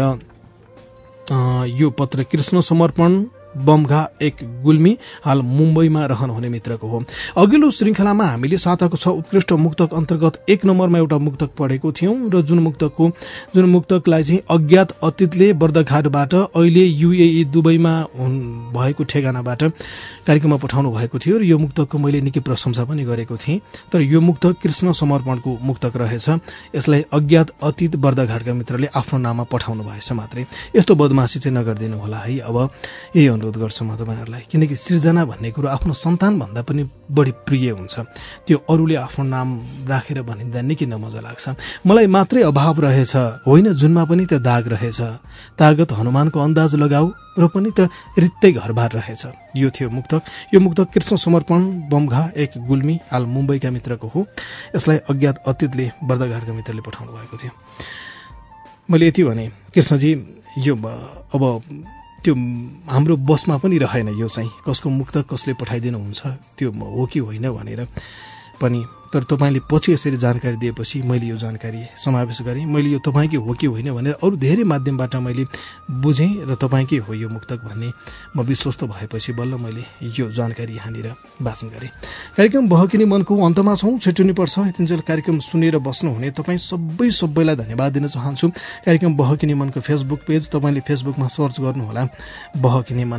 यो पत्र कृष्ण समर्पण बमघा 1 गुल्मी, हाल मुम्बईमा रहनुहुने मित्रको हो। अघिल्लो श्रृंखलामा हामीले साताको उत्कृष्ट मुक्तक अन्तर्गत 1 नम्बरमा एउटा मुक्तक पढेको थियौं र जुन मुक्तकलाई चाहिँ अज्ञात अतीतले बर्दघाटबाट अहिले UAE दुबईमा भएको ठेगानाबाट कार्यक्रममा पठाउनु भएको थियो र यो मुक्तकको मैले निकै प्रशंसा पनि गरेको थिएँ। तर यो मुक्तक कृष्ण समर्पणको मुक्तक रहेछ। यसलाई अज्ञात अतीत बर्दघाटका मित्रले आफ्नो नाममा पठाउनु भएछ मात्रै। यस्तो बदमाशी चाहिँ नगरिदिनु होला है। अब यही अनुरोध गर्छु म तपाईहरुलाई, किनकि सृजना भन्ने कुरो आफ्नो सन्तान भन्दा पनि बढी प्रिय हुन्छ। त्यो अरूले आफ्नो नाम राखेर भनिँदा निकै नमजा लाग्छ। मलाई मात्रै अभाव रहेछ होइन, जुनमा पनि त्यो दाग रहेछ। तागत हनुमानको अन्दाज लगाऊ र पनि त रित्तै घरबार रहेछ। यो थियो मुक्तक। यो मुक्तक कृष्ण समर्पण बमघा 1 गुल्मी, हाल मुम्बईका मित्रको हो। यसलाई अज्ञात अतीतले बर्दघाटका मित्रले पठाउनु भएको थियो। मैले यति भने कृष्णजी, यो अब त्यो हाम्रो बसमा पनि रहेन। यो चाहिँ कसको मुक्तक कसले पठाइदिनुहुन्छ त्यो हो कि होइन भनेर पनि, तर तपाईले पछि यसरी जानकारी दिएपछि मैले यो जानकारी समावेश गरेँ। मैले यो तपाईकै हो कि होइन भनेर अरू धेरै माध्यमबाट मैले बुझेँ र तपाईकै हो यो मुक्तक भन्ने म विश्वस्त भएपछि बल्ल मैले यो जानकारी यहाँनिर वाचन गरेँ। कार्यक्रम बहकिने मनको अन्तमा छौँ, छिट्टिनुपर्छ। यतिन्जेल कार्यक्रम सुनेर बस्नुहुने तपाईँ सबैलाई धन्यवाद दिन चाहन्छु। कार्यक्रम बहकिने मनको फेसबुक पेज तपाईँले फेसबुकमा सर्च गर्नुहोला, बहकिने मन,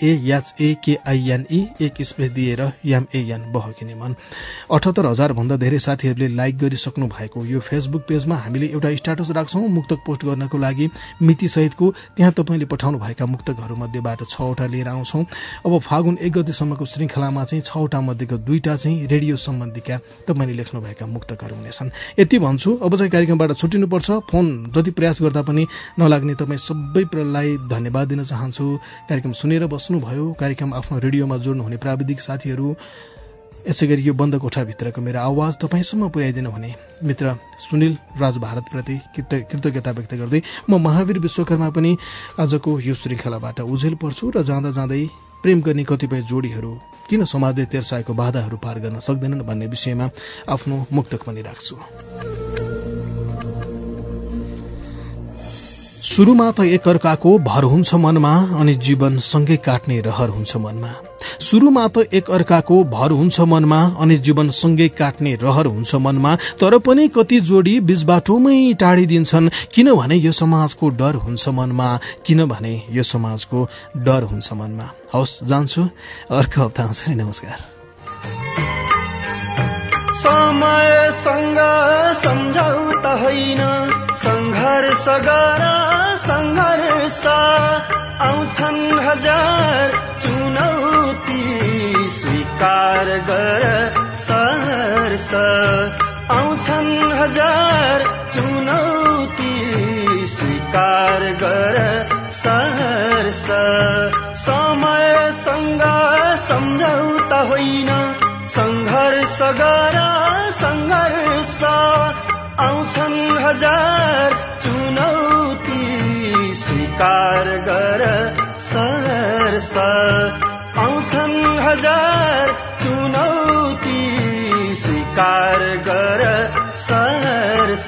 BAHAKINE 1 स्पेस दिएर MAN, बहकिने मन। 78,000 भन्दा धेरै साथीहरूले लाइक गरिसक्नु भएको यो फेसबुक पेजमा हामीले एउटा स्ट्याटस राख्छौं मुक्तक पोस्ट गर्नको लागि मिति सहितको। त्यहाँ तपाईले पठाउनु भएका मुक्तकहरू मध्येबाट 6 वटा लिएर आउँछौं। अब फागुन 1 गतेसम्मको श्रृंखलामा चाहिँ 6 वटा मध्येको 2टा चाहिँ रेडियो सम्बन्धीका तपाईले लेख्नु भएका मुक्तकहरू हुनेछन्। यति भन्छु। अब चाहिँ कार्यक्रमबाट छुटिनुपर्छ। फोन जति प्रयास गर्दा पनि नलाग्ने तपाईँ सबैलाई धन्यवाद दिन चाहन्छु। कार्यक्रम सुनेर बस्नुभयो। कार्यक्रम आफ्नो रेडियोमा जोड्नु हुने प्राविधिक साथीहरू, यसैगरी यो बन्द कोठाभित्रको मेरो आवाज तपाईसम्म पुर्याइदिनु हुने मित्र सुनिल राज भारतप्रति कृतज्ञता व्यक्त गर्दै म महावीर विश्वकर्मा पनि आजको यो श्रृंखलाबाट उजेल पर्छु र जाँदा जाँदै प्रेम गर्ने कतिपय जोडीहरू किन समाजले तेर्साएको बाधाहरू पार गर्न सक्दैनन् भन्ने विषयमा आफ्नो मुक्तक पनि राख्छु। सुरुमा त एकअर्काको भर हुन्छ मनमा अनि जीवन सँगै काट्ने रहर हुन्छ मनमा। सुरुमा त एकअर्काको भर हुन्छ मनमा अनि जीवन सँगै काट्ने रहर हुन्छ मनमा। तर पनि कति जोडी बीच बाटोमै टाढिदिन्छन् किनभने यो समाजको डर हुन्छ मनमा। किनभने यो समाजको डर हुन्छ मनमा। हवस्, जान्छु, अर्को हप्ता आउँछु नि। नमस्कार। समयसँग सम्झौता होइन, संघर्ष गर संघर्ष। आउँछन् हजार चुनौती स्वीकार गर सहर्ष। आउँछन् हजार चुनौती स्वीकार गर सहर्ष। समयसँग सम्झौता होइन, संघर्ष गर संघर्ष। आउँछन् हजार चुनौती स्वीकार गर सहर्ष। आउँछन् हजार चुनौती स्वीकार गर सहर्ष।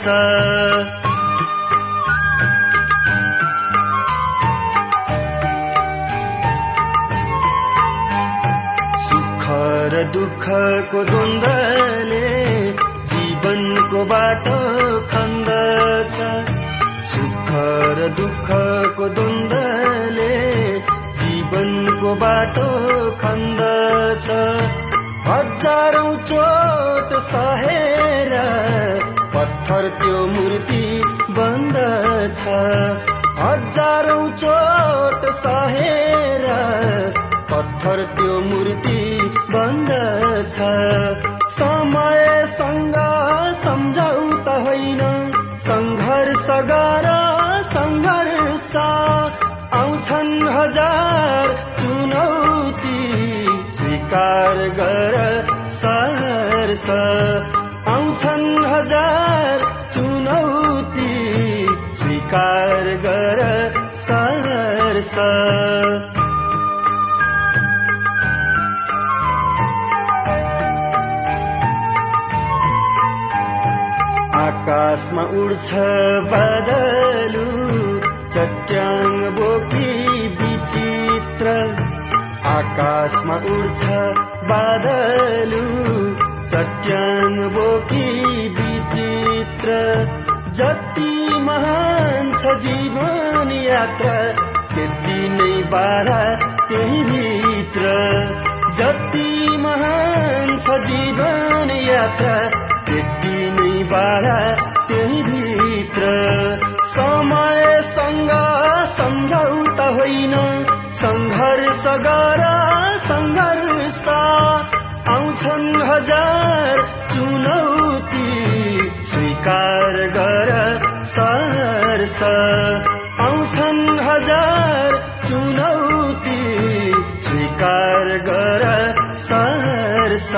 दुःखको द्वन्द्वले जीवनको बाटो खन्दछ। सुख र दुःखको द्वन्द्वले जीवनको बाटो खन्दछ। हजारौं चोट सहेर पत्थर त्यो मूर्ति बन्दछ। हजारौं चोट सहेर पत्थर त्यो मूर्ति बन्दछ। समयसँग सम्झौता होइन, संघर्ष गर संघर्ष। आउँछन् हजार चुनौती स्वीकार गर सहर्ष। आउँछन् हजार चुनौती स्वीकार गर सहर्ष। आकाशमा उड्छ बादलु चट्याङ बोकी विचित्र। आकाशमा उड्छ बादलु चट्याङ बोकी विचित्र। जति महान छ जीवन यात्रा त्यति नै बाधा त्यही भित्र। जति महान छ जीवन यात्रा त्यति नै बाधा त्यही भित्र। समयसँग सम्झौता होइन, संघर्ष गर संघर्ष। आउँछन् हजार चुनौती स्वीकार गर सहर्ष। आउँछन् हजार चुनौती स्वीकार गर सहर्ष।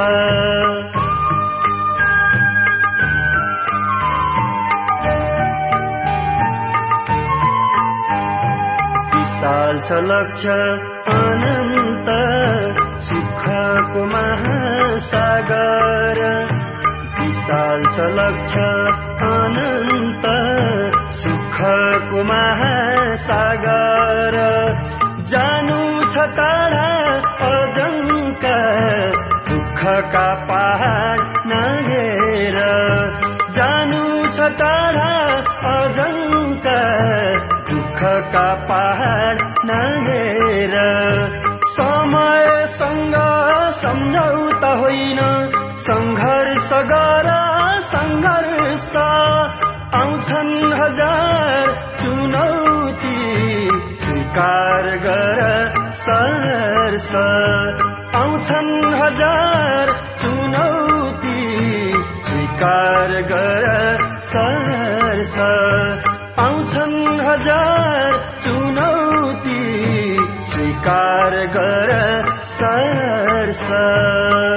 विशाल छ लक्ष्य अनन्त सुखको महासागर। विशाल छ लक्ष्य अनन्त सुखको महासागर। जानु छ टाढा अजङ्का दुःखका पहाड नागेर। जानु छ टाढा अजङ्का दुःखका पहाड नागेर। समयसँग सम्झौता होइन, संघर्ष गर संघर्ष। आउँछन् हजार चुनौती स्वीकार गर सहर्ष। आउँछन् हजार चुनौती स्वीकार गर सहर्ष। आउँछन् हजार चुनौती स्वीकार गर सहर्ष।